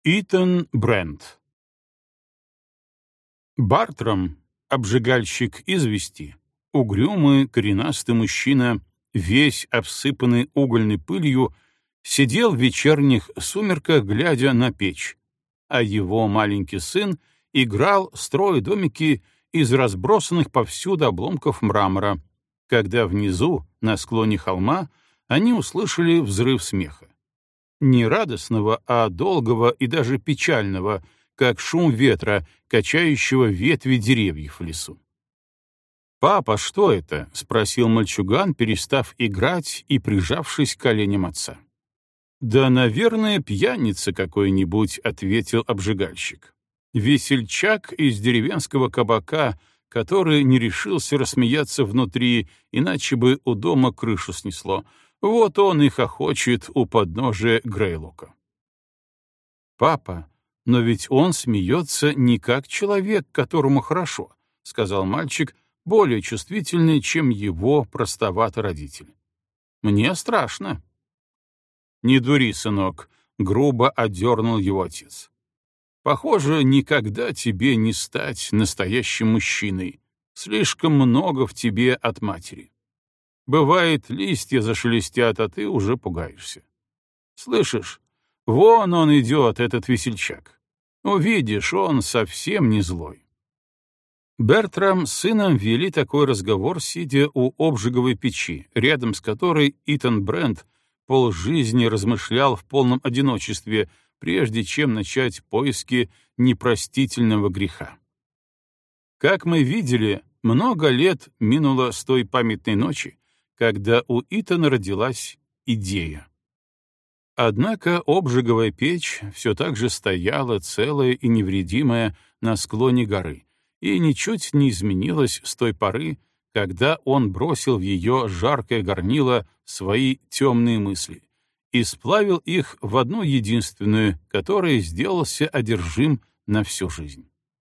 Итан Брент. Бартрам, обжигальщик извести, угрюмый коренастый мужчина, весь обсыпанный угольной пылью, сидел в вечерних сумерках, глядя на печь, а его маленький сын играл, строя домики из разбросанных повсюду обломков мрамора, когда внизу, на склоне холма, они услышали взрыв смеха. Не радостного, а долгого и даже печального, как шум ветра, качающего ветви деревьев в лесу. «Папа, что это?» — спросил мальчуган, перестав играть и прижавшись к коленям отца. «Да, наверное, пьяница какой-нибудь», — ответил обжигальщик. «Весельчак из деревенского кабака, который не решился рассмеяться внутри, иначе бы у дома крышу снесло. Вот он и хохочет у подножия Грейлока». «Папа, но ведь он смеется не как человек, которому хорошо», — сказал мальчик, более чувствительный, чем его простоватый родитель. «Мне страшно». «Не дури, сынок», — грубо одернул его отец. «Похоже, никогда тебе не стать настоящим мужчиной. Слишком много в тебе от матери. Бывает, листья зашелестят, а ты уже пугаешься. Слышишь, вон он идет, этот весельчак. Увидишь, он совсем не злой». Бертрам с сыном вели такой разговор, сидя у обжиговой печи, рядом с которой Итан Брент полжизни размышлял в полном одиночестве, прежде чем начать поиски непростительного греха. Как мы видели, много лет минуло с той памятной ночи, когда у Итана родилась идея. Однако обжиговая печь все так же стояла целая и невредимая на склоне горы и ничуть не изменилась с той поры, когда он бросил в ее жаркое горнило свои темные мысли и сплавил их в одну единственную, которой сделался одержим на всю жизнь.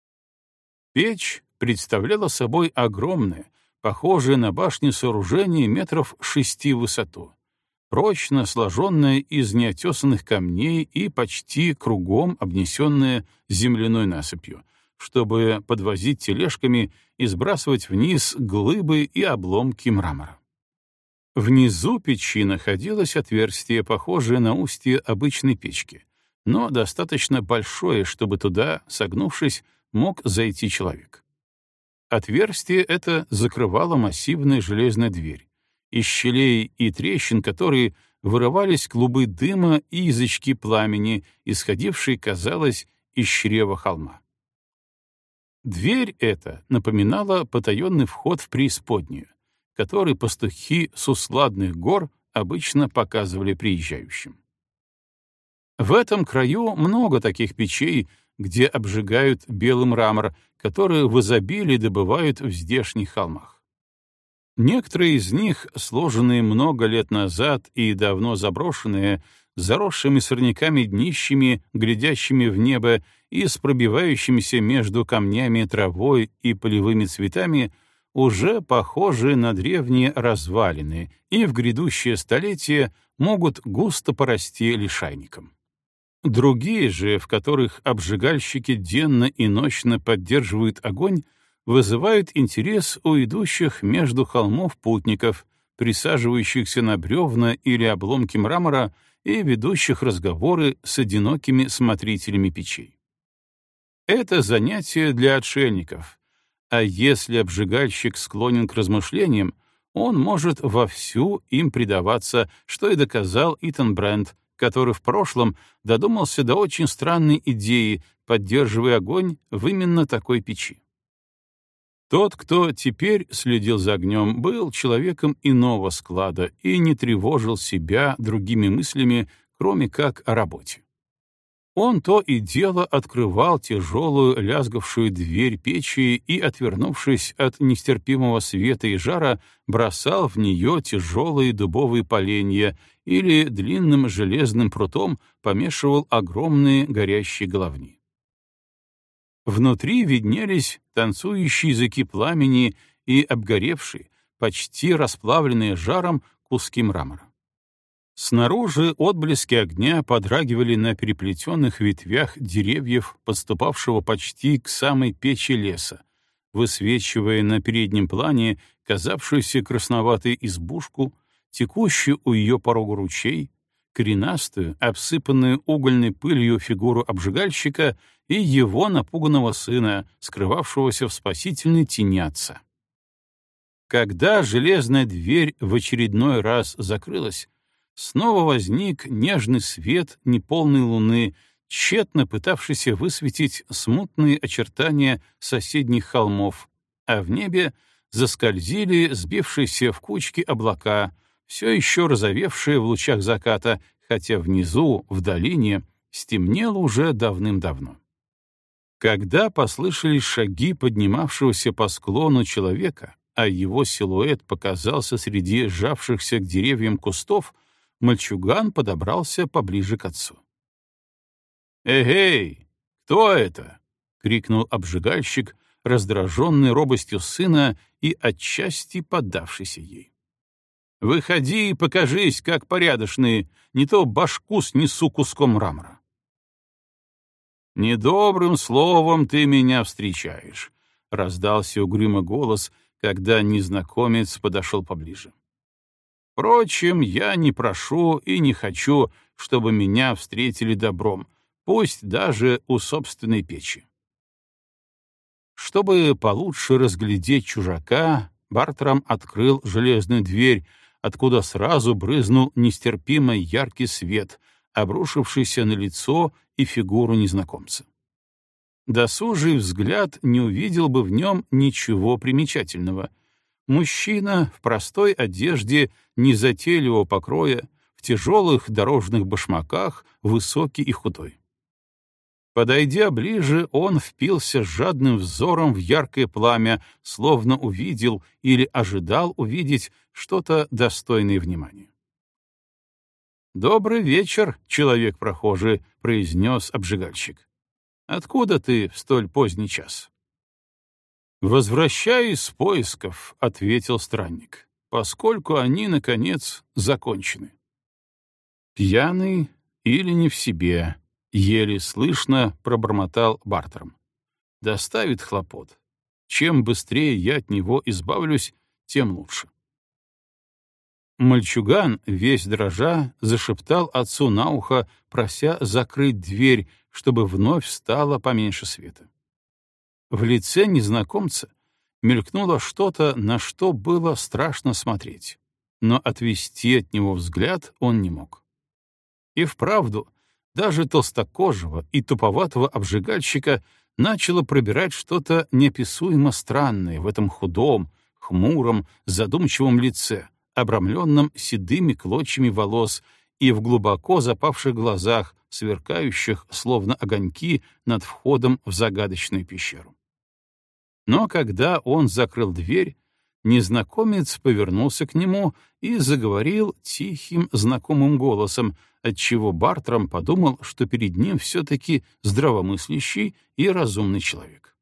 Печь представляла собой огромное, похожее на башню сооружение метров 6 в высоту, прочно сложенное из неотесанных камней и почти кругом обнесенное земляной насыпью, чтобы подвозить тележками и сбрасывать вниз глыбы и обломки мрамора. Внизу печи находилось отверстие, похожее на устье обычной печки, но достаточно большое, чтобы туда, согнувшись, мог зайти человек. Отверстие это закрывала массивная железная дверь, из щелей и трещин которой вырывались клубы дыма и язычки пламени, исходившие, казалось, из чрева холма. Дверь эта напоминала потаенный вход в преисподнюю, который пастухи с усладных гор обычно показывали приезжающим. В этом краю много таких печей, где обжигают белый мрамор, который в изобилии добывают в здешних холмах. Некоторые из них, сложенные много лет назад и давно заброшенные, заросшими сорняками днищами, глядящими в небо и с пробивающимися между камнями травой и полевыми цветами, уже похожи на древние развалины и в грядущее столетие могут густо порасти лишайником. Другие же, в которых обжигальщики денно и ночно поддерживают огонь, вызывают интерес у идущих между холмов путников, присаживающихся на бревна или обломки мрамора и ведущих разговоры с одинокими смотрителями печей. Это занятие для отшельников, а если обжигальщик склонен к размышлениям, он может вовсю им предаваться, что и доказал Итан Брент, который в прошлом додумался до очень странной идеи, поддерживая огонь в именно такой печи. Тот, кто теперь следил за огнем, был человеком иного склада и не тревожил себя другими мыслями, кроме как о работе. Он то и дело открывал тяжелую лязгавшую дверь печи и, отвернувшись от нестерпимого света и жара, бросал в нее тяжелые дубовые поленья или длинным железным прутом помешивал огромные горящие головни. Внутри виднелись танцующие языки пламени и обгоревшие, почти расплавленные жаром куски мрамора. Снаружи отблески огня подрагивали на переплетенных ветвях деревьев, подступавшего почти к самой печи леса, высвечивая на переднем плане казавшуюся красноватой избушку, текущую у ее порога ручей, коренастую, обсыпанную угольной пылью фигуру обжигальщика и его напуганного сына, скрывавшегося в спасительной тени отца. Когда железная дверь в очередной раз закрылась, снова возник нежный свет неполной луны, тщетно пытавшийся высветить смутные очертания соседних холмов, а в небе заскользили сбившиеся в кучки облака, все еще розовевшие в лучах заката, хотя внизу, в долине, стемнело уже давным-давно. Когда послышались шаги поднимавшегося по склону человека, а его силуэт показался среди сжавшихся к деревьям кустов, мальчуган подобрался поближе к отцу. «Эгей! Кто это?» — крикнул обжигальщик, раздраженный робостью сына и отчасти поддавшийся ей. «Выходи и покажись, как порядочный, не то башку снесу куском мрамора». «Недобрым словом ты меня встречаешь», — раздался угрюмый голос, когда незнакомец подошел поближе. «Впрочем, я не прошу и не хочу, чтобы меня встретили добром, пусть даже у собственной печи». Чтобы получше разглядеть чужака, Бартрам открыл железную дверь, откуда сразу брызнул нестерпимо яркий свет, обрушившийся на лицо и фигуру незнакомца. Досужий взгляд не увидел бы в нем ничего примечательного. Мужчина в простой одежде незатейливого покроя, в тяжелых дорожных башмаках, высокий и худой. Подойдя ближе, он впился жадным взором в яркое пламя, словно увидел или ожидал увидеть что-то достойное внимания. «Добрый вечер, человек прохожий», — произнес обжигальщик. «Откуда ты в столь поздний час?» «Возвращаюсь с поисков», — ответил странник, «поскольку они, наконец, закончены». «Пьяный или не в себе», — еле слышно пробормотал Бартрам. «Доставит хлопот. Чем быстрее я от него избавлюсь, тем лучше». Мальчуган, весь дрожа, зашептал отцу на ухо, прося закрыть дверь, чтобы вновь стало поменьше света. В лице незнакомца мелькнуло что-то, на что было страшно смотреть, но отвести от него взгляд он не мог. И вправду, даже толстокожего и туповатого обжигальщика начало пробирать что-то неописуемо странное в этом худом, хмуром, задумчивом лице, обрамленном седыми клочьями волос и в глубоко запавших глазах, сверкающих, словно огоньки, над входом в загадочную пещеру. Но когда он закрыл дверь, незнакомец повернулся к нему и заговорил тихим, знакомым голосом, отчего Бартрам подумал, что перед ним все-таки здравомыслящий и разумный человек.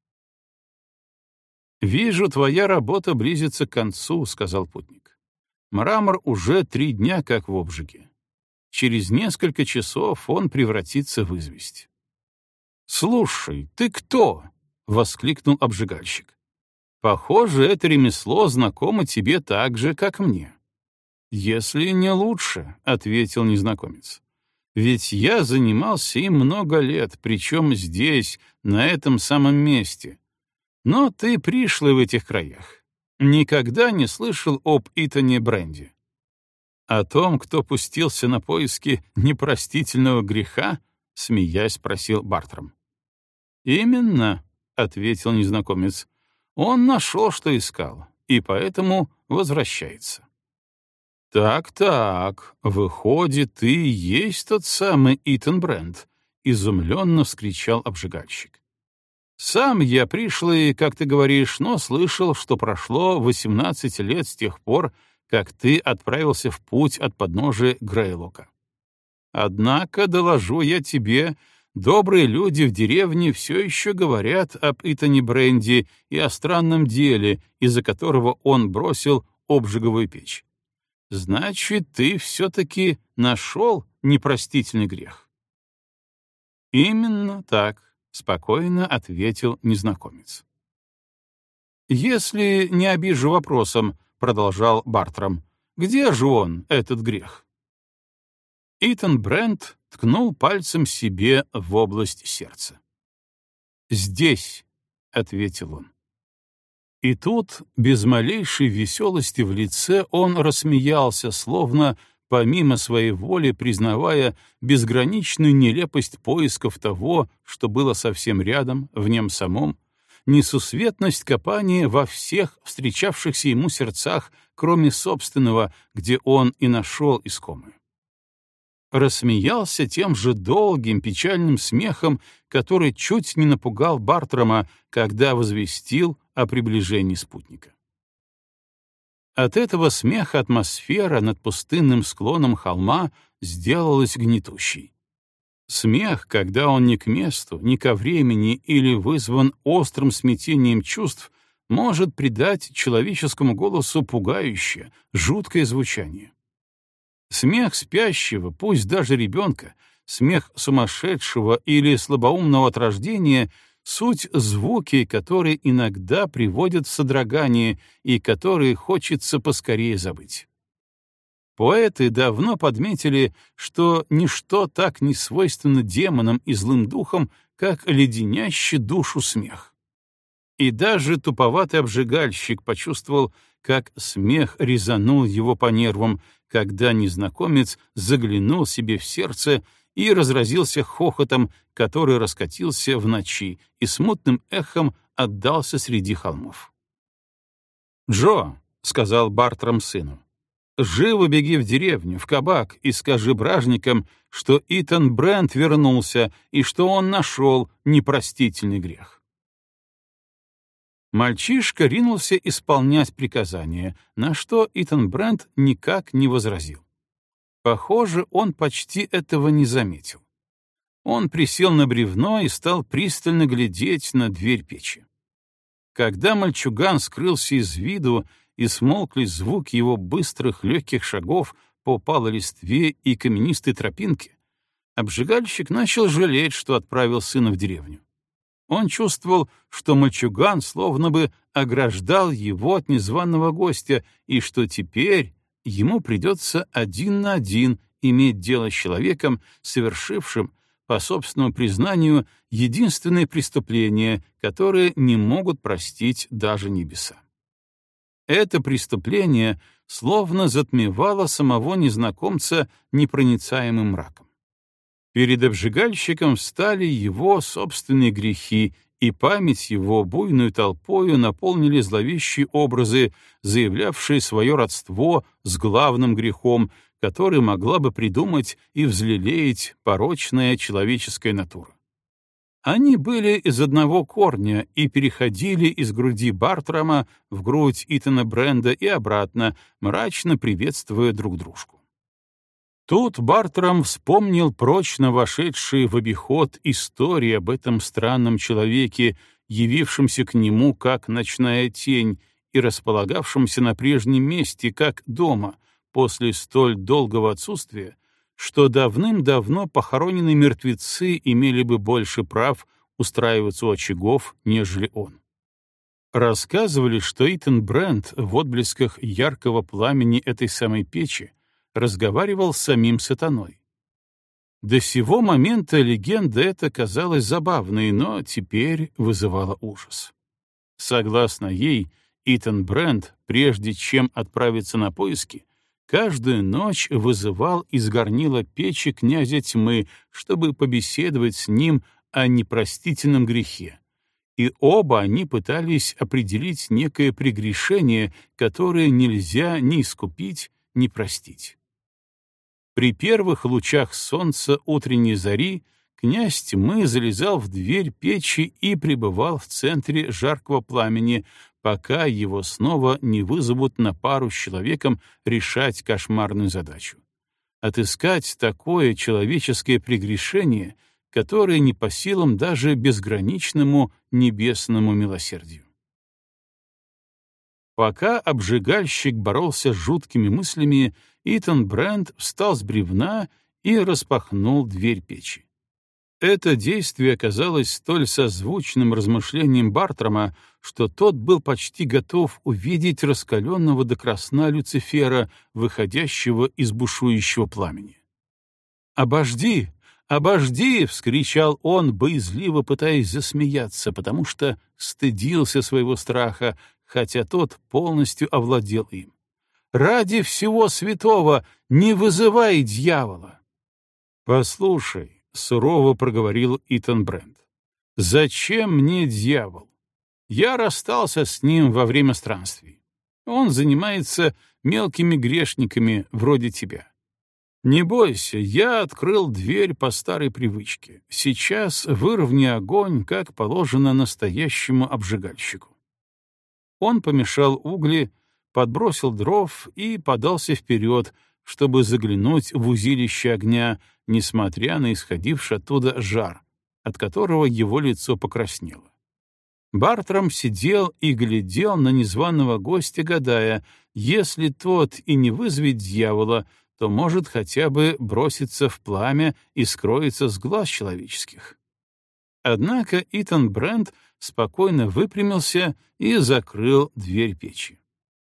«Вижу, твоя работа близится к концу», — сказал путник. «Мрамор уже 3 дня как в обжиге. Через несколько часов он превратится в известь». «Слушай, ты кто?» — воскликнул обжигальщик. «Похоже, это ремесло знакомо тебе так же, как мне». «Если не лучше», — ответил незнакомец. «Ведь я занимался им много лет, причем здесь, на этом самом месте. Но ты пришлый в этих краях. Никогда не слышал об Итане Бренди? О том, кто пустился на поиски непростительного греха?» — смеясь спросил Бартрам. «Именно», — ответил незнакомец. «Он нашел, что искал, и поэтому возвращается». «Так, выходит, ты и есть тот самый Итан Брент», — изумленно вскричал обжигальщик. «Сам я пришлый, как ты говоришь, но слышал, что прошло 18 лет с тех пор, как ты отправился в путь от подножия Грейлока. Однако, доложу я тебе, добрые люди в деревне все еще говорят об Итане Бренди и о странном деле, из-за которого он бросил обжиговую печь. значит, ты все-таки нашел непростительный грех. Именно так, — спокойно ответил незнакомец. «Если не обижу вопросом, — продолжал Бартрам, — где же он, этот грех?» Итан Брент ткнул пальцем себе в область сердца. «Здесь», — ответил он. И тут, без малейшей веселости в лице, он рассмеялся, словно помимо своей воли признавая безграничную нелепость поисков того, что было совсем рядом, в нем самом, несусветность копания во всех встречавшихся ему сердцах, кроме собственного, где он и нашел искомое. Рассмеялся тем же долгим печальным смехом, который чуть не напугал Бартрама, когда возвестил о приближении спутника. От этого смеха атмосфера над пустынным склоном холма сделалась гнетущей. Смех, когда он не к месту, не ко времени или вызван острым смятением чувств, может придать человеческому голосу пугающее, жуткое звучание. Смех спящего, пусть даже ребенка, смех сумасшедшего или слабоумного от рождения — суть звуки, которые иногда приводят в содрогание и которые хочется поскорее забыть. Поэты давно подметили, что ничто так не свойственно демонам и злым духам, как леденящий душу смех. И даже туповатый обжигальщик почувствовал, как смех резанул его по нервам, когда незнакомец заглянул себе в сердце и разразился хохотом, который раскатился в ночи и смутным эхом отдался среди холмов. «Джо», — сказал Бартрам сыну, — «живо беги в деревню, в кабак, и скажи бражникам, что Итан Брент вернулся и что он нашел непростительный грех». Мальчишка ринулся исполнять приказание, на что Итан Брент никак не возразил. Похоже, он почти этого не заметил. Он присел на бревно и стал пристально глядеть на дверь печи. Когда мальчуган скрылся из виду и смолкли звуки его быстрых легких шагов по палой листве и каменистой тропинке, обжигальщик начал жалеть, что отправил сына в деревню. Он чувствовал, что мальчуган словно бы ограждал его от незваного гостя, и что теперь ему придется один на один иметь дело с человеком, совершившим, по собственному признанию, единственное преступление, которое не могут простить даже небеса. Это преступление словно затмевало самого незнакомца непроницаемым мраком. Перед обжигальщиком встали его собственные грехи, и память его буйную толпою наполнили зловещие образы, заявлявшие свое родство с главным грехом, который могла бы придумать и взлелеять порочная человеческая натура. Они были из одного корня и переходили из груди Бартрама в грудь Итана Бренда и обратно, мрачно приветствуя друг дружку. Тут Бартрам вспомнил прочно вошедшие в обиход истории об этом странном человеке, явившемся к нему как ночная тень и располагавшемся на прежнем месте, как дома, после столь долгого отсутствия, что давным-давно похороненные мертвецы имели бы больше прав устраиваться у очагов, нежели он. Рассказывали, что Итан Брент в отблесках яркого пламени этой самой печи разговаривал с самим сатаной. До сего момента легенда эта казалась забавной, но теперь вызывала ужас. Согласно ей, Итан Брент, прежде чем отправиться на поиски, каждую ночь вызывал из горнила печи князя тьмы, чтобы побеседовать с ним о непростительном грехе, и оба они пытались определить некое прегрешение, которое нельзя ни искупить, ни простить. При первых лучах солнца утренней зари князь тьмы залезал в дверь печи и пребывал в центре жаркого пламени, пока его снова не вызовут на пару с человеком решать кошмарную задачу — отыскать такое человеческое прегрешение, которое не по силам даже безграничному небесному милосердию. Пока обжигальщик боролся с жуткими мыслями, Итан Брент встал с бревна и распахнул дверь печи. Это действие оказалось столь созвучным размышлениям Бартрама, что тот был почти готов увидеть раскаленного до красна Люцифера, выходящего из бушующего пламени. «Обожди! Обожди!» — вскричал он, боязливо пытаясь засмеяться, потому что стыдился своего страха, хотя тот полностью овладел им. «Ради всего святого не вызывай дьявола!» «Послушай», — сурово проговорил Итан Брент, — «зачем мне дьявол? Я расстался с ним во время странствий. Он занимается мелкими грешниками вроде тебя. Не бойся, я открыл дверь по старой привычке. Сейчас выровняй огонь, как положено настоящему обжигальщику». Он помешал угли, подбросил дров и подался вперед, чтобы заглянуть в узилище огня, несмотря на исходивший оттуда жар, от которого его лицо покраснело. Бартрам сидел и глядел на незваного гостя, гадая, если тот и не вызовет дьявола, то может хотя бы броситься в пламя и скроется с глаз человеческих. Однако Итан Брент спокойно выпрямился и закрыл дверь печи.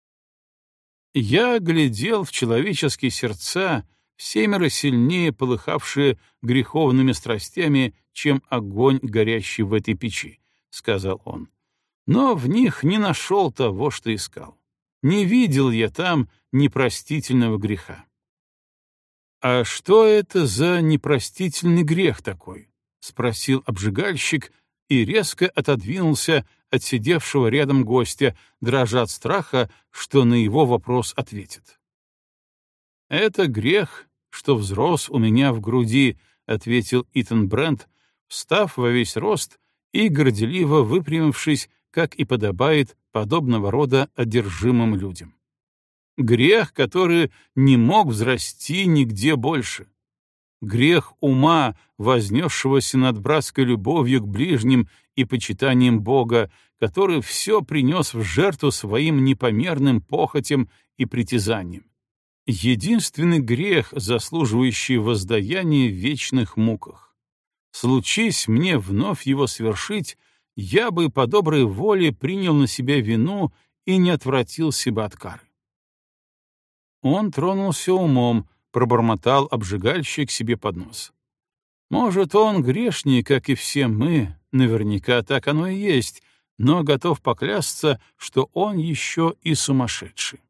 Я глядел в человеческие сердца, всемеро сильнее полыхавшие греховными страстями, чем огонь, горящий в этой печи, — сказал он. Но в них не нашел того, что искал. Не видел я там непростительного греха. «А что это за непростительный грех такой?» — спросил обжигальщик и резко отодвинулся от сидевшего рядом гостя, дрожа от страха, что на его вопрос ответит. «Это грех, что взрос у меня в груди», — ответил Итан Брент, встав во весь рост и горделиво выпрямившись, как и подобает подобного рода одержимым людям. Грех, который не мог взрасти нигде больше. Грех ума, вознесшегося над братской любовью к ближним и почитанием Бога, который все принес в жертву своим непомерным похотям и притязаниям. Единственный грех, заслуживающий воздаяния в вечных муках. Случись мне вновь его свершить, я бы по доброй воле принял на себя вину и не отвратился бы от кары. Он тронулся умом, пробормотал обжигальщик себе под нос. Может, он грешник, как и все мы, наверняка так оно и есть, но готов поклясться, что он еще и сумасшедший.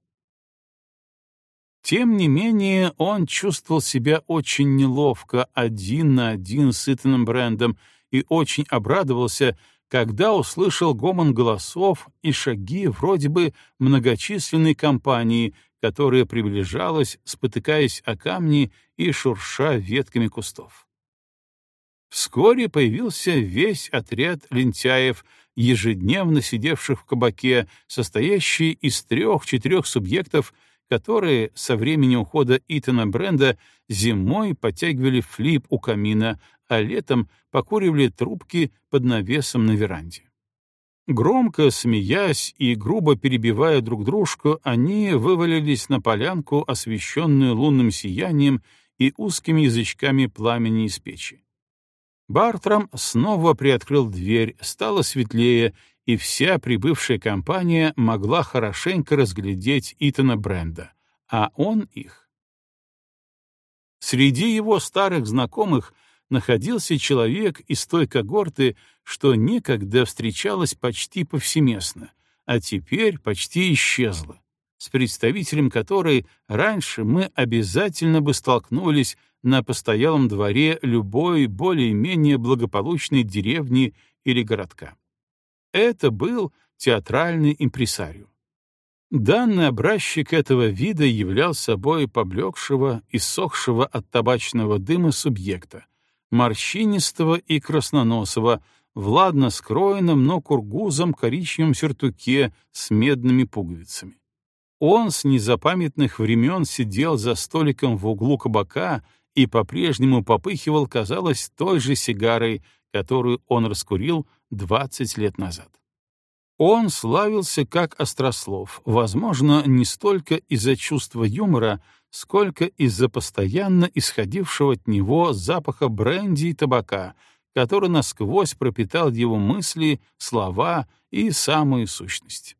Тем не менее, он чувствовал себя очень неловко один на один с Итаном Брентом и очень обрадовался, когда услышал гомон голосов и шаги вроде бы многочисленной компании, которая приближалась, спотыкаясь о камни и шурша ветками кустов. Вскоре появился весь отряд лентяев, ежедневно сидевших в кабаке, состоящий из 3-4 субъектов, которые со времени ухода Итана Бренда зимой потягивали флип у камина, а летом покуривали трубки под навесом на веранде. Громко смеясь и грубо перебивая друг дружку, они вывалились на полянку, освещенную лунным сиянием и узкими язычками пламени из печи. Бартрам снова приоткрыл дверь, стало светлее, и вся прибывшая компания могла хорошенько разглядеть Итана Бренда, а он их. Среди его старых знакомых находился человек из той когорты, что некогда встречалась почти повсеместно, а теперь почти исчезла, с представителем которой раньше мы обязательно бы столкнулись на постоялом дворе любой более-менее благополучной деревни или городка. Это был театральный импресарио. Данный образчик этого вида являл собой поблекшего и сохшего от табачного дыма субъекта, морщинистого и красноносого, в ладно скроенном, но кургузом коричневом сюртуке с медными пуговицами. Он с незапамятных времен сидел за столиком в углу кабака и по-прежнему попыхивал, казалось, той же сигарой, которую он раскурил 20 лет назад. Он славился как острослов, возможно, не столько из-за чувства юмора, сколько из-за постоянно исходившего от него запаха бренди и табака, который насквозь пропитал его мысли, слова и самую сущность.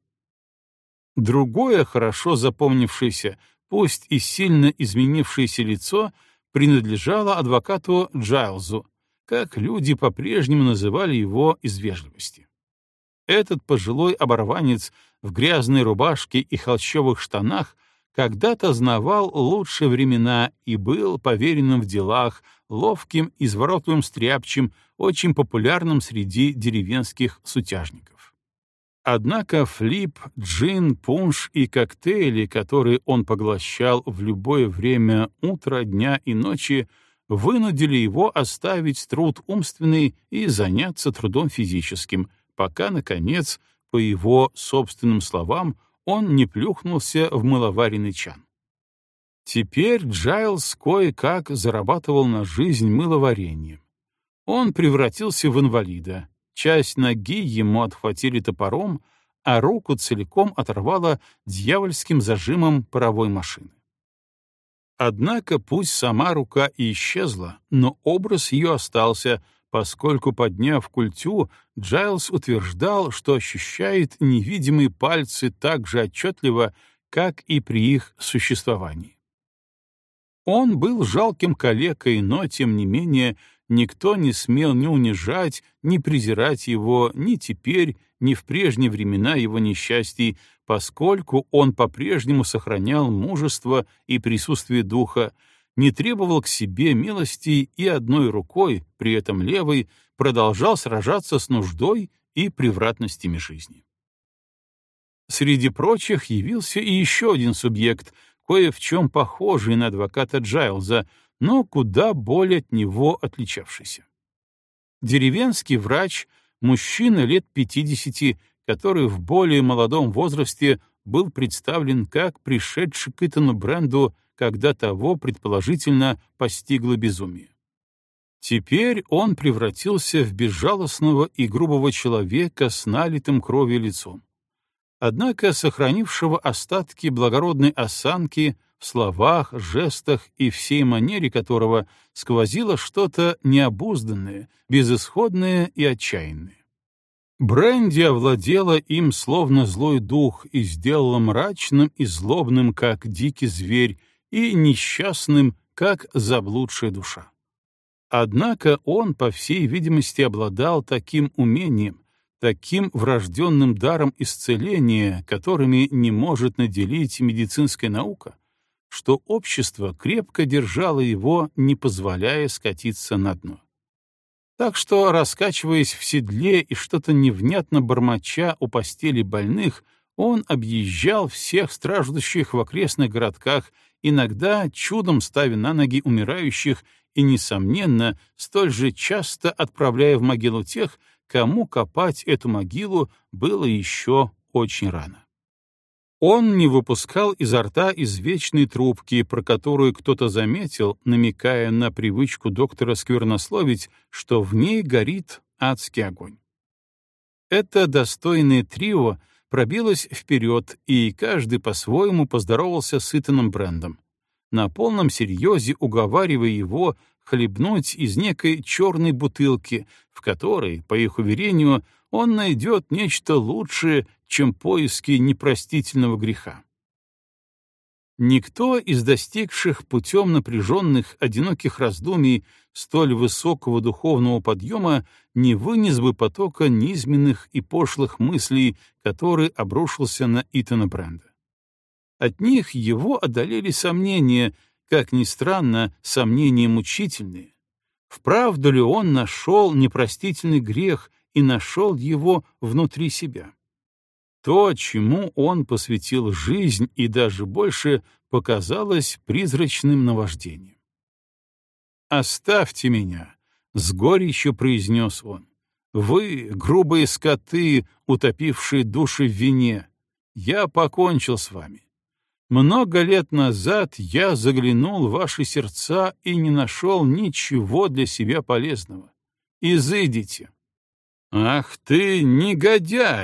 Другое хорошо запомнившееся, пусть и сильно изменившееся лицо принадлежало адвокату Джайлзу, как люди по-прежнему называли его из вежливости. Этот пожилой оборванец в грязной рубашке и холщовых штанах когда-то знавал лучшие времена и был поверенным в делах, ловким, изворотливым стряпчим, очень популярным среди деревенских сутяжников. Однако флип, джин, пунш и коктейли, которые он поглощал в любое время утра, дня и ночи, вынудили его оставить труд умственный и заняться трудом физическим, пока, наконец, по его собственным словам, он не плюхнулся в мыловаренный чан. Теперь Джайлз кое-как зарабатывал на жизнь мыловарением. Он превратился в инвалида, часть ноги ему отхватили топором, а руку целиком оторвало дьявольским зажимом паровой машины. Однако пусть сама рука и исчезла, но образ ее остался, поскольку, подняв культю, Джайлз утверждал, что ощущает невидимые пальцы так же отчетливо, как и при их существовании. Он был жалким калекой, но, тем не менее, никто не смел ни унижать, ни презирать его ни теперь, ни в прежние времена его несчастий, поскольку он по-прежнему сохранял мужество и присутствие духа, не требовал к себе милости и одной рукой, при этом левой, продолжал сражаться с нуждой и превратностями жизни. Среди прочих явился и еще один субъект, кое в чем похожий на адвоката Джайлза, но куда более от него отличавшийся. Деревенский врач, мужчина лет 50, который в более молодом возрасте был представлен как пришедший к Итану Бренду, когда того, предположительно, постигло безумие. Теперь он превратился в безжалостного и грубого человека с налитым кровью лицом, однако сохранившего остатки благородной осанки в словах, жестах и всей манере которого сквозило что-то необузданное, безысходное и отчаянное. Бренди овладела им словно злой дух и сделала мрачным и злобным, как дикий зверь, и несчастным, как заблудшая душа. Однако он, по всей видимости, обладал таким умением, таким врожденным даром исцеления, которыми не может наделить медицинская наука, что общество крепко держало его, не позволяя скатиться на дно. Так что, раскачиваясь в седле и что-то невнятно бормоча у постели больных, он объезжал всех страждущих в окрестных городках, иногда чудом ставя на ноги умирающих и, несомненно, столь же часто отправляя в могилу тех, кому копать эту могилу было еще очень рано. Он не выпускал изо рта извечной трубки, про которую кто-то заметил, намекая на привычку доктора сквернословить, что в ней горит адский огонь. Это достойное трио пробилось вперед, и каждый по-своему поздоровался с Итаном Брендом, на полном серьезе уговаривая его хлебнуть из некой черной бутылки, в которой, по их уверению, он найдет нечто лучшее, чем поиски непростительного греха. Никто из достигших путем напряженных, одиноких раздумий столь высокого духовного подъема не вынес бы потока низменных и пошлых мыслей, который обрушился на Итана Бренда. От них его одолели сомнения, как ни странно, сомнения мучительные. Вправду ли он нашел непростительный грех и нашел его внутри себя? То, чему он посвятил жизнь и даже больше, показалось призрачным наваждением. «Оставьте меня», — с горечью произнес он. «Вы, грубые скоты, утопившие души в вине, я покончил с вами. Много лет назад я заглянул в ваши сердца и не нашел ничего для себя полезного. Изыдите». «Ах ты, негодяй!» —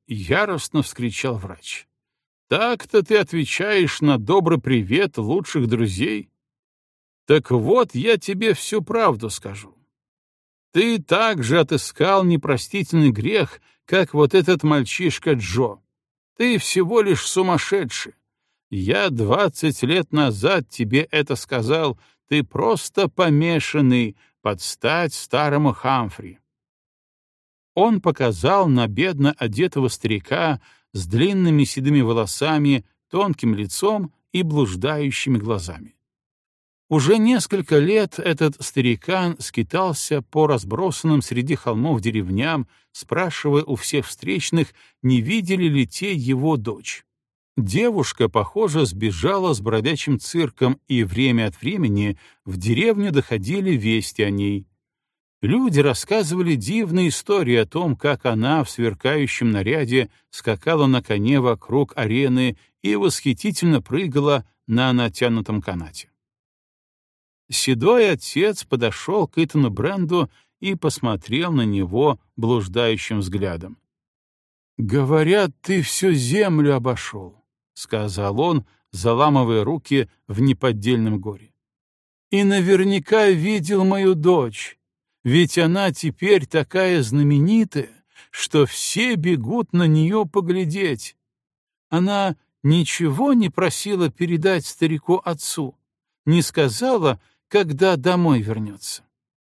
яростно вскричал врач. «Так-то ты отвечаешь на добрый привет лучших друзей? Так вот, я тебе всю правду скажу. Ты также отыскал непростительный грех, как вот этот мальчишка Джо. Ты всего лишь сумасшедший. Я 20 лет назад тебе это сказал, ты просто помешанный под стать старому Хамфри». Он показал на бедно одетого старика с длинными седыми волосами, тонким лицом и блуждающими глазами. Уже несколько лет этот старикан скитался по разбросанным среди холмов деревням, спрашивая у всех встречных, не видели ли те его дочь. Девушка, похоже, сбежала с бродячим цирком, и время от времени в деревню доходили вести о ней. Люди рассказывали дивные истории о том, как она в сверкающем наряде скакала на коне вокруг арены и восхитительно прыгала на натянутом канате. Седой отец подошел к Итану Бренду и посмотрел на него блуждающим взглядом. «Говорят, ты всю землю обошел», — сказал он, заламывая руки в неподдельном горе. «И наверняка видел мою дочь, ведь она теперь такая знаменитая, что все бегут на нее поглядеть. Она ничего не просила передать старику отцу, не сказала, когда домой вернется».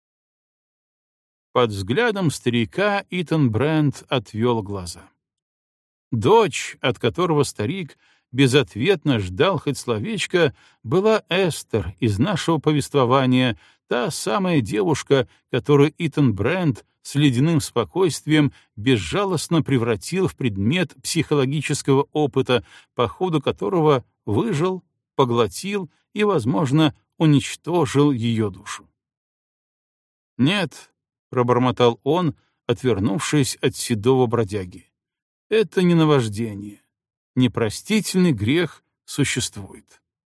Под взглядом старика Итан Бренд отвел глаза. Дочь, от которого старик безответно ждал хоть словечко, была Эстер из нашего повествования, та самая девушка, которую Итан Бренд с ледяным спокойствием безжалостно превратил в предмет психологического опыта, по ходу которого выжил, поглотил и, возможно, уничтожил ее душу. «Нет», — пробормотал он, отвернувшись от седого бродяги, — «это не наваждение. Непростительный грех существует».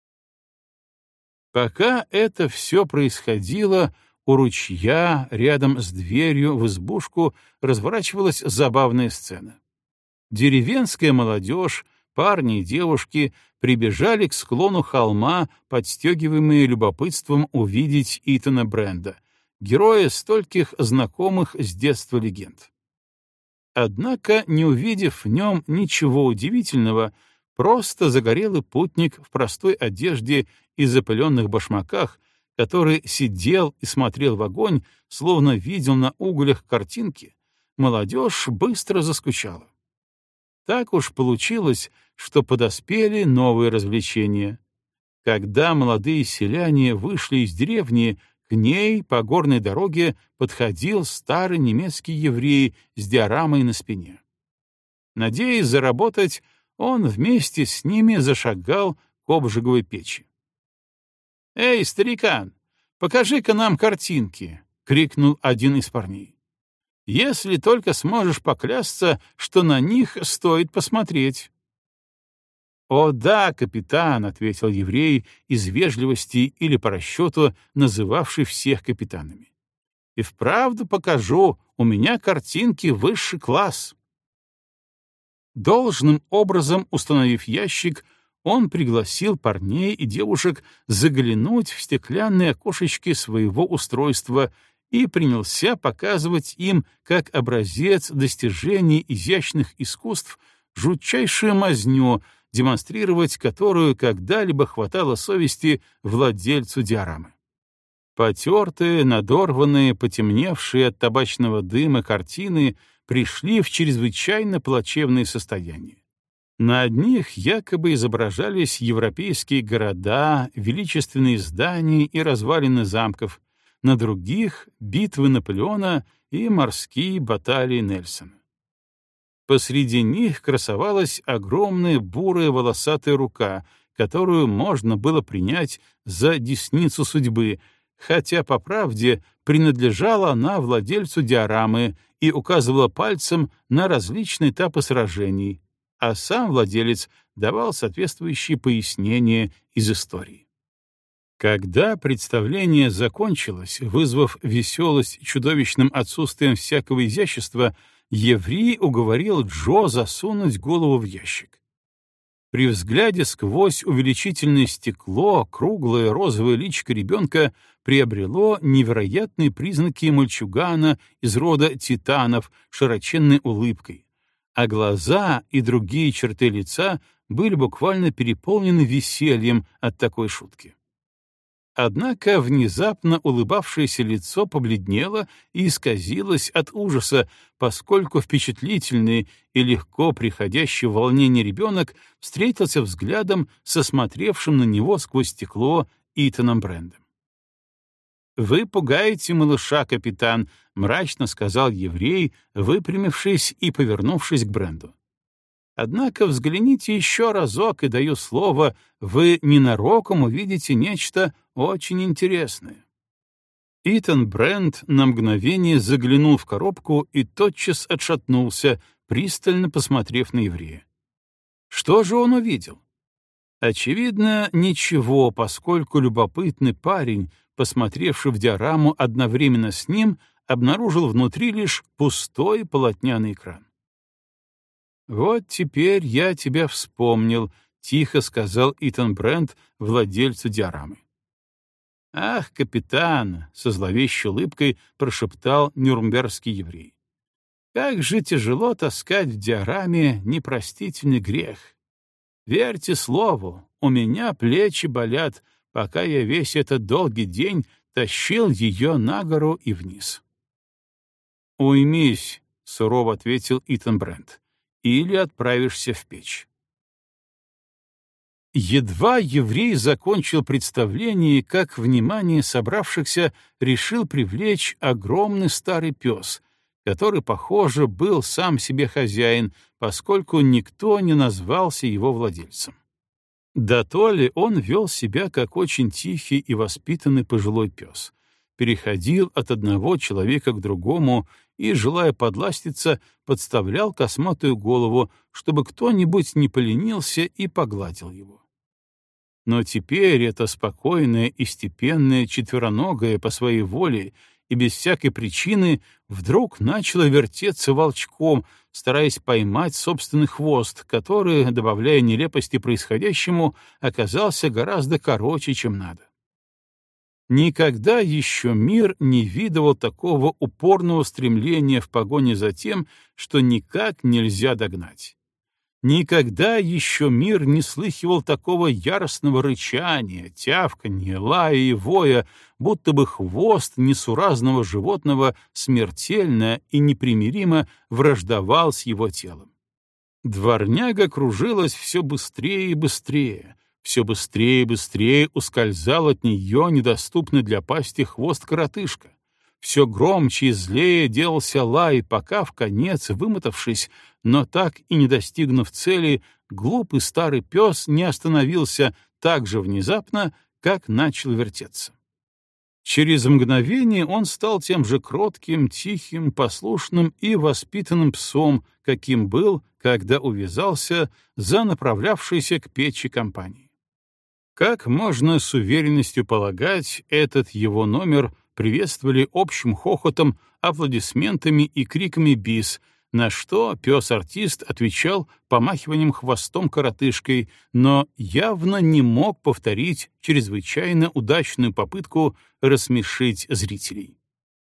Пока это все происходило, у ручья, рядом с дверью в избушку, разворачивалась забавная сцена. Деревенская молодежь, парни и девушки прибежали к склону холма, подстегиваемые любопытством увидеть Итана Бренда, героя стольких знакомых с детства легенд. Однако, не увидев в нем ничего удивительного, просто загорелый путник в простой одежде и запыленных башмаках, который сидел и смотрел в огонь, словно видел на углях картинки, молодежь быстро заскучала. Так уж получилось, что подоспели новые развлечения. Когда молодые селяне вышли из деревни, к ней по горной дороге подходил старый немецкий еврей с диорамой на спине. Надеясь заработать, он вместе с ними зашагал к обжиговой печи. «Эй, старикан, покажи-ка нам картинки!» — крикнул один из парней. «Если только сможешь поклясться, что на них стоит посмотреть». «О да, капитан», — ответил еврей из вежливости или по расчету, называвший всех капитанами. «И вправду покажу, у меня картинки высший класс». Должным образом установив ящик, он пригласил парней и девушек заглянуть в стеклянные окошечки своего устройства и принялся показывать им, как образец достижений изящных искусств, жутчайшую мазню, демонстрировать которую когда-либо хватало совести владельцу диорамы. Потертые, надорванные, потемневшие от табачного дыма картины пришли в чрезвычайно плачевное состояние. На одних якобы изображались европейские города, величественные здания и развалины замков, на других — битвы Наполеона и морские баталии Нельсона. Посреди них красовалась огромная бурая волосатая рука, которую можно было принять за десницу судьбы, хотя, по правде, принадлежала она владельцу диорамы и указывала пальцем на различные этапы сражений, а сам владелец давал соответствующие пояснения из истории. Когда представление закончилось, вызвав веселость чудовищным отсутствием всякого изящества, еврей уговорил Джо засунуть голову в ящик. При взгляде сквозь увеличительное стекло круглое розовое личико ребенка приобрело невероятные признаки мальчугана из рода титанов широченной улыбкой, а глаза и другие черты лица были буквально переполнены весельем от такой шутки. Однако внезапно улыбавшееся лицо побледнело и исказилось от ужаса, поскольку впечатлительный и легко приходящий в волнение ребенок встретился взглядом со смотревшим на него сквозь стекло Итаном Брентом. «Вы пугаете малыша, капитан», — мрачно сказал еврей, выпрямившись и повернувшись к Бренту. «Однако взгляните еще разок, и даю слово, вы ненароком увидите нечто очень интересное». Итан Брент на мгновение заглянул в коробку и тотчас отшатнулся, пристально посмотрев на еврея. Что же он увидел? Очевидно, ничего, поскольку любопытный парень, посмотревший в диораму одновременно с ним, обнаружил внутри лишь пустой полотняный экран. «Вот теперь я тебя вспомнил», — тихо сказал Итан Брент владельцу диорамы. «Ах, капитан!» — со зловещей улыбкой прошептал нюрнбергский еврей. «Как же тяжело таскать в диораме непростительный грех! Верьте слову, у меня плечи болят, пока я весь этот долгий день тащил ее на гору и вниз». «Уймись», — сурово ответил Итан Брент, — «или отправишься в печь». Едва еврей закончил представление, как внимание собравшихся решил привлечь огромный старый пес, который, похоже, был сам себе хозяин, поскольку никто не назвался его владельцем. Да то ли он вел себя как очень тихий и воспитанный пожилой пес, переходил от одного человека к другому и, желая подластиться, подставлял косматую голову, чтобы кто-нибудь не поленился и погладил его. Но теперь это спокойное и степенное четвероногое по своей воле и без всякой причины вдруг начало вертеться волчком, стараясь поймать собственный хвост, который, добавляя нелепости происходящему, оказался гораздо короче, чем надо. Никогда еще мир не видывал такого упорного стремления в погоне за тем, что никак нельзя догнать. Никогда еще мир не слыхивал такого яростного рычания, тявканья, лая и воя, будто бы хвост несуразного животного смертельно и непримиримо враждовал с его телом. Дворняга кружилась все быстрее и быстрее, все быстрее и быстрее ускользал от нее недоступный для пасти хвост коротышка. Все громче и злее делался лай, пока, вконец вымотавшись, но так и не достигнув цели, глупый старый пес не остановился так же внезапно, как начал вертеться. Через мгновение он стал тем же кротким, тихим, послушным и воспитанным псом, каким был, когда увязался за направлявшейся к печи компанией. Как можно с уверенностью полагать, этот его номер приветствовали общим хохотом, аплодисментами и криками «бис», на что пес-артист отвечал помахиванием хвостом коротышкой, но явно не мог повторить чрезвычайно удачную попытку рассмешить зрителей.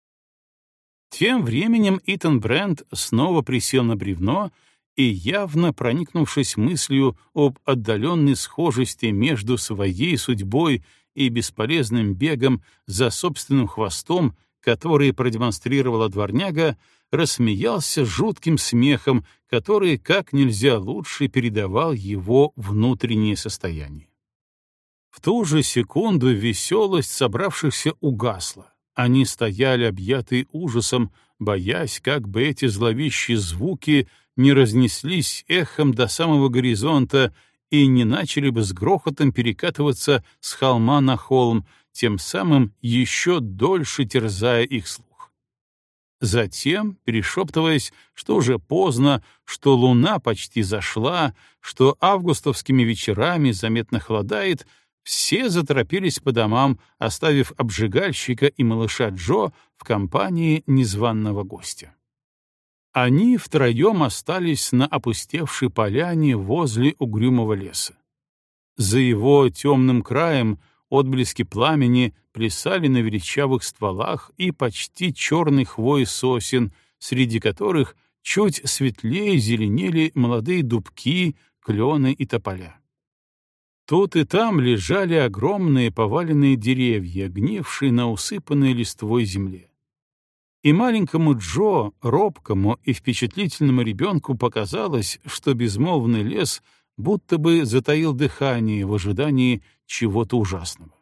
Тем временем Итан Брент снова присел на бревно и, явно проникнувшись мыслью об отдаленной схожести между своей судьбой и бесполезным бегом за собственным хвостом, который продемонстрировала дворняга, рассмеялся жутким смехом, который как нельзя лучше передавал его внутреннее состояние. В ту же секунду веселость собравшихся угасла. Они стояли объятые ужасом, боясь, как бы эти зловещие звуки не разнеслись эхом до самого горизонта и не начали бы с грохотом перекатываться с холма на холм, тем самым еще дольше терзая их слух. Затем, перешептываясь, что уже поздно, что луна почти зашла, что августовскими вечерами заметно холодает, все заторопились по домам, оставив обжигальщика и малыша Джо в компании незваного гостя. Они втроем остались на опустевшей поляне возле угрюмого леса. За его темным краем отблески пламени плясали на величавых стволах и почти черной хвои сосен, среди которых чуть светлее зеленели молодые дубки, клены и тополя. Тут и там лежали огромные поваленные деревья, гнившие на усыпанной листвой земле. И маленькому Джо, робкому и впечатлительному ребенку показалось, что безмолвный лес будто бы затаил дыхание в ожидании чего-то ужасного.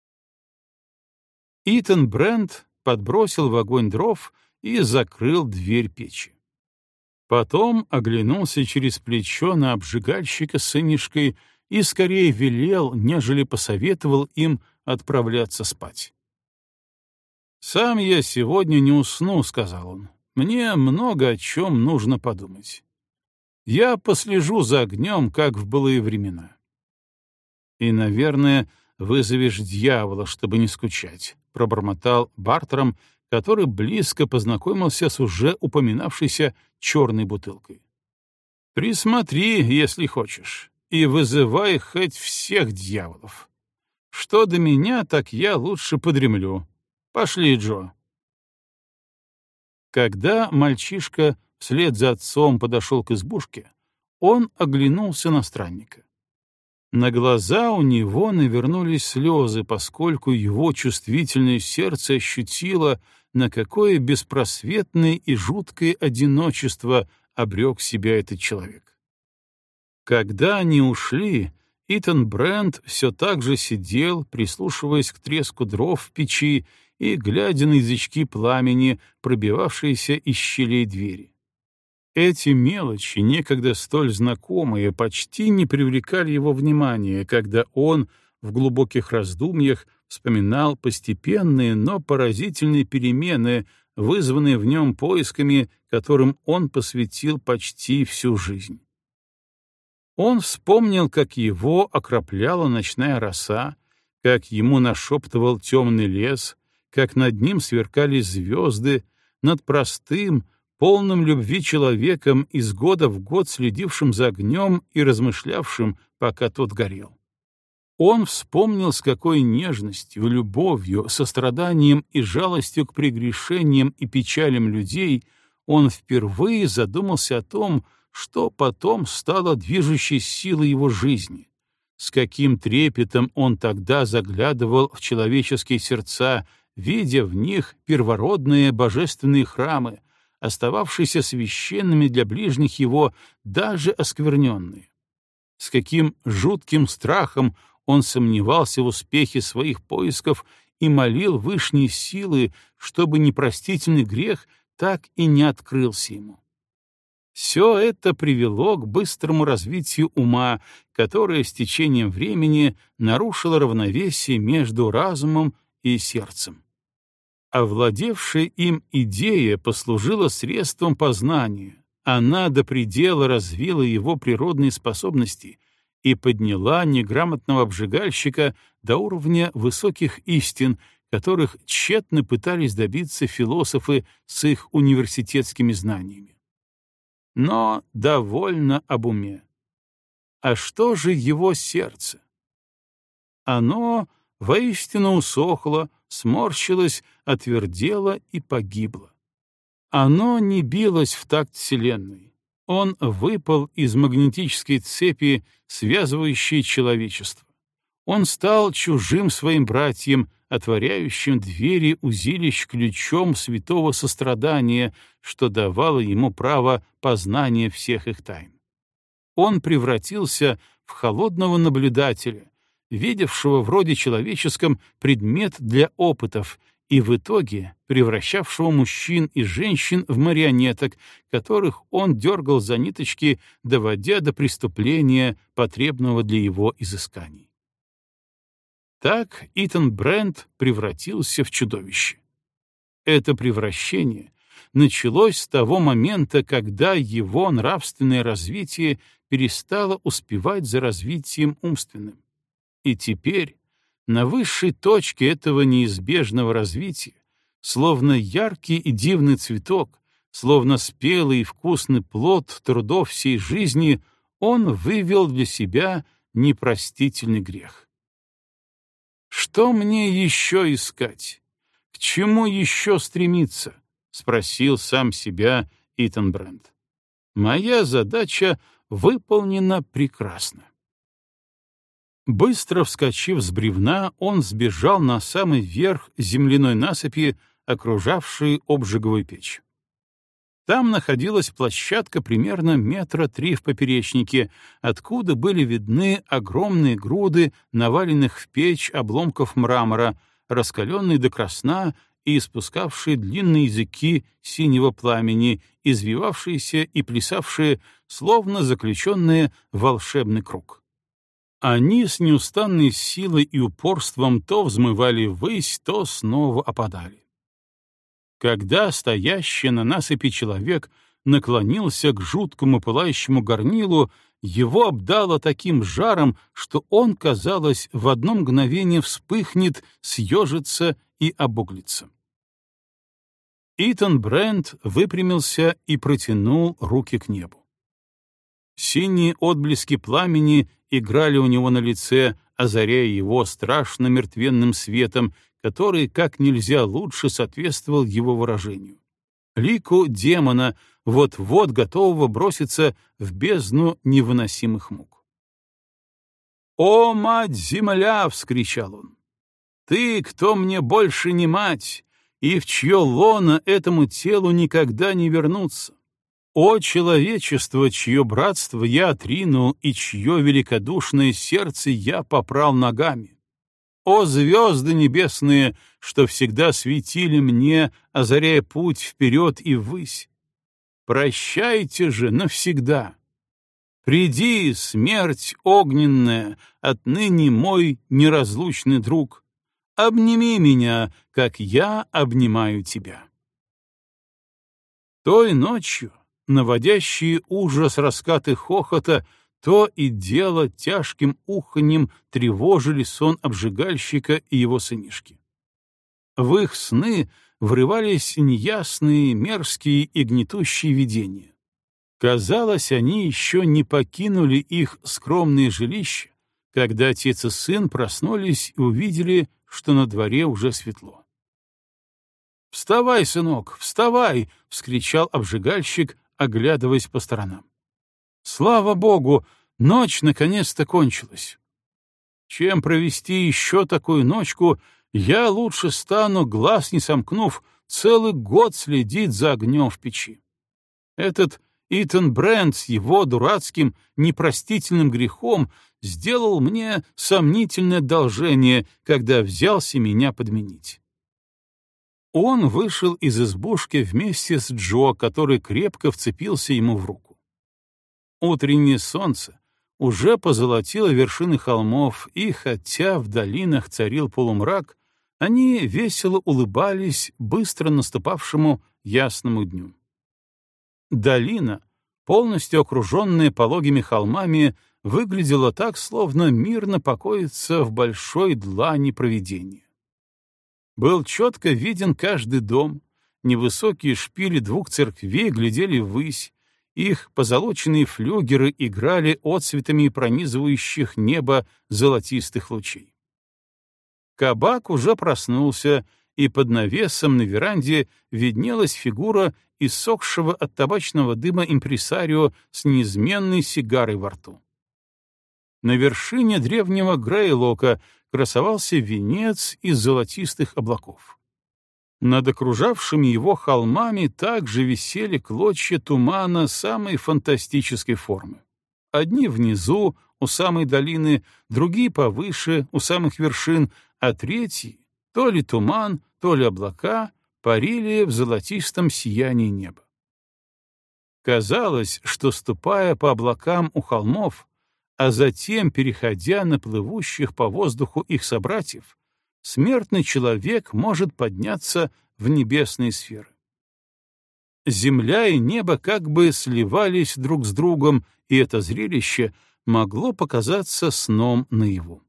Итан Брент подбросил в огонь дров и закрыл дверь печи. Потом оглянулся через плечо на обжигальщика с сынишкой и скорее велел, нежели посоветовал им отправляться спать. «Сам я сегодня не усну», — сказал он. «Мне много о чем нужно подумать. Я послежу за огнем, как в былые времена». «И, наверное, вызовешь дьявола, чтобы не скучать», — пробормотал Бартрам, который близко познакомился с уже упоминавшейся черной бутылкой. «Присмотри, если хочешь, и вызывай хоть всех дьяволов. Что до меня, так я лучше подремлю. Пошли, Джо». Когда мальчишка вслед за отцом подошел к избушке, он оглянулся на странника. На глаза у него навернулись слезы, поскольку его чувствительное сердце ощутило, на какое беспросветное и жуткое одиночество обрек себя этот человек. Когда они ушли, Итан Брент все так же сидел, прислушиваясь к треску дров в печи и глядя на язычки пламени, пробивавшиеся из щелей двери. Эти мелочи, некогда столь знакомые, почти не привлекали его внимания, когда он в глубоких раздумьях вспоминал постепенные, но поразительные перемены, вызванные в нем поисками, которым он посвятил почти всю жизнь. Он вспомнил, как его окропляла ночная роса, как ему нашептывал темный лес, как над ним сверкали звезды, над простым, полным любви человеком, из года в год следившим за огнем и размышлявшим, пока тот горел. Он вспомнил, с какой нежностью, любовью, состраданием и жалостью к прегрешениям и печалям людей он впервые задумался о том, что потом стало движущей силой его жизни, с каким трепетом он тогда заглядывал в человеческие сердца, видя в них первородные божественные храмы, остававшиеся священными для ближних его, даже оскверненные. С каким жутким страхом он сомневался в успехе своих поисков и молил вышние силы, чтобы непростительный грех так и не открылся ему. Все это привело к быстрому развитию ума, которое с течением времени нарушило равновесие между разумом и сердцем. Овладевшая им идея послужила средством познания, она до предела развила его природные способности и подняла неграмотного обжигальщика до уровня высоких истин, которых тщетно пытались добиться философы с их университетскими знаниями. Но довольно об уме. А что же его сердце? Оно воистину усохло, сморщилось, отвердело и погибло. Оно не билось в такт Вселенной. Он выпал из магнетической цепи, связывающей человечество. Он стал чужим своим братьям, отворяющим двери узилищ ключом святого сострадания, что давало ему право познания всех их тайн. Он превратился в холодного наблюдателя, видевшего в роде человеческом предмет для опытов и в итоге превращавшего мужчин и женщин в марионеток, которых он дергал за ниточки, доводя до преступления, потребного для его изысканий. Так Итан Брент превратился в чудовище. Это превращение началось с того момента, когда его нравственное развитие перестало успевать за развитием умственным. И теперь, на высшей точке этого неизбежного развития, словно яркий и дивный цветок, словно спелый и вкусный плод трудов всей жизни, он вывел для себя непростительный грех. «Что мне еще искать? К чему еще стремиться?» — спросил сам себя Итан Брент. «Моя задача выполнена прекрасно». Быстро вскочив с бревна, он сбежал на самый верх земляной насыпи, окружавшей обжиговую печь. Там находилась площадка примерно 3 метра в поперечнике, откуда были видны огромные груды наваленных в печь обломков мрамора, раскаленные до красна и испускавшие длинные языки синего пламени, извивавшиеся и плясавшие, словно заключенные в волшебный круг. Они с неустанной силой и упорством то взмывали ввысь, то снова опадали. Когда стоящий на насыпи человек наклонился к жуткому пылающему горнилу, его обдало таким жаром, что он, казалось, в одно мгновение вспыхнет, съежится и обуглится. Итан Брент выпрямился и протянул руки к небу. Синие отблески пламени играли у него на лице, озаряя его страшно мертвенным светом, который как нельзя лучше соответствовал его выражению. Лику демона, вот-вот готового броситься в бездну невыносимых мук. «О, мать-земля!» — вскричал он. «Ты, кто мне больше не мать, и в чье лоно этому телу никогда не вернуться! О, человечество, чье братство я отринул и чье великодушное сердце я попрал ногами! О, звезды небесные, что всегда светили мне, озаряя путь вперед и ввысь! Прощайте же навсегда! Приди, смерть огненная, отныне мой неразлучный друг! Обними меня, как я обнимаю тебя!» Той ночью наводящие ужас раскаты хохота то и дело тяжким уханьем тревожили сон обжигальщика и его сынишки. В их сны врывались неясные, мерзкие и гнетущие видения. Казалось, они еще не покинули их скромные жилища, когда отец и сын проснулись и увидели, что на дворе уже светло. «Вставай, сынок, вставай!» — вскричал обжигальщик, оглядываясь по сторонам. «Слава Богу, ночь наконец-то кончилась. Чем провести еще такую ночку, я лучше стану, глаз не сомкнув, целый год следить за огнем в печи. Этот Итан Брент с его дурацким, непростительным грехом сделал мне сомнительное одолжение, когда взялся меня подменить». Он вышел из избушки вместе с Джо, который крепко вцепился ему в руку. Утреннее солнце уже позолотило вершины холмов, и хотя в долинах царил полумрак, они весело улыбались быстро наступавшему ясному дню. Долина, полностью окруженная пологими холмами, выглядела так, словно мирно покоится в большой длани провидения. Был четко виден каждый дом, невысокие шпили 2 церквей глядели ввысь, их позолоченные флюгеры играли отцветами пронизывающих небо золотистых лучей. Кабак уже проснулся, и под навесом на веранде виднелась фигура иссохшего от табачного дыма импресарио с неизменной сигарой во рту. На вершине древнего Грейлока красовался венец из золотистых облаков. Над окружавшими его холмами также висели клочья тумана самой фантастической формы. Одни внизу, у самой долины, другие повыше, у самых вершин, а третьи, то ли туман, то ли облака, парили в золотистом сиянии неба. Казалось, что, ступая по облакам у холмов, а затем, переходя на плывущих по воздуху их собратьев, смертный человек может подняться в небесные сферы. Земля и небо как бы сливались друг с другом, и это зрелище могло показаться сном наяву.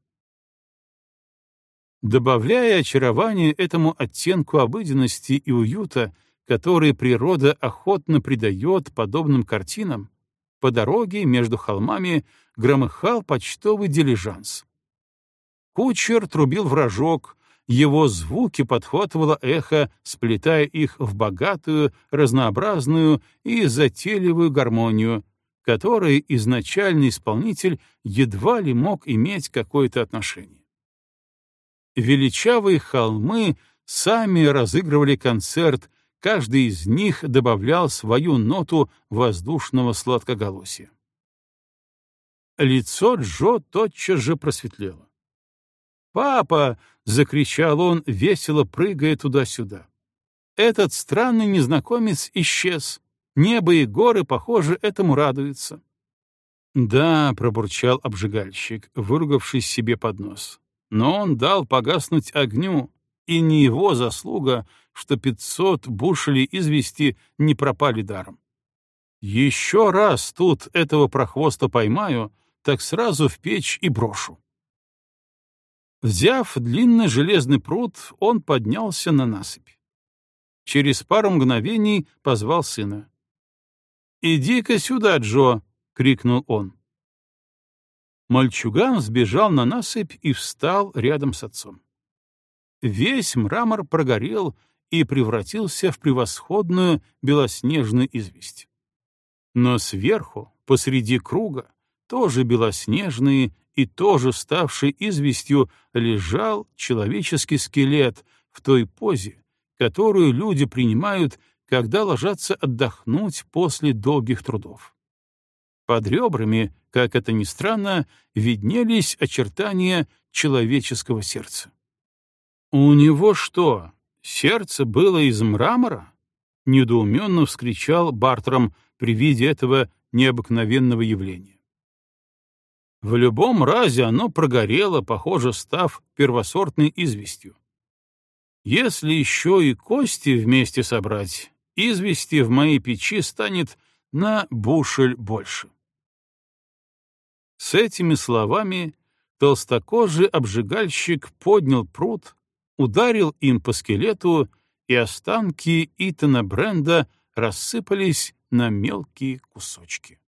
Добавляя очарование этому оттенку обыденности и уюта, который природа охотно придает подобным картинам, по дороге между холмами громыхал почтовый дилижанс. Кучер трубил в рожок, его звуки подхватывало эхо, сплетая их в богатую, разнообразную и затейливую гармонию, которой изначальный исполнитель едва ли мог иметь какое-то отношение. Величавые холмы сами разыгрывали концерт, каждый из них добавлял свою ноту воздушного сладкоголосия. Лицо Джо тотчас же просветлело. «Папа!» — закричал он, весело прыгая туда-сюда. «Этот странный незнакомец исчез. Небо и горы, похоже, этому радуются». «Да», — пробурчал обжигальщик, выругавшись себе под нос. «Но он дал погаснуть огню, и не его заслуга, что 500 бушелей извести не пропали даром. Еще раз тут этого прохвоста поймаю, так сразу в печь и брошу». Взяв длинный железный пруд, он поднялся на насыпь. Через пару мгновений позвал сына. «Иди-ка сюда, Джо!» — крикнул он. Мальчуган сбежал на насыпь и встал рядом с отцом. Весь мрамор прогорел и превратился в превосходную белоснежную известь. Но сверху, посреди круга, тоже белоснежные и тоже ставший известью, лежал человеческий скелет в той позе, которую люди принимают, когда ложатся отдохнуть после долгих трудов. Под ребрами, как это ни странно, виднелись очертания человеческого сердца. «У него что, сердце было из мрамора?» — недоуменно вскричал Бартрам при виде этого необыкновенного явления. В любом разе оно прогорело, похоже, став первосортной известью. Если еще и кости вместе собрать, извести в моей печи станет на бушель больше. С этими словами толстокожий обжигальщик поднял пруд, ударил им по скелету, и останки Итана Бренда рассыпались на мелкие кусочки.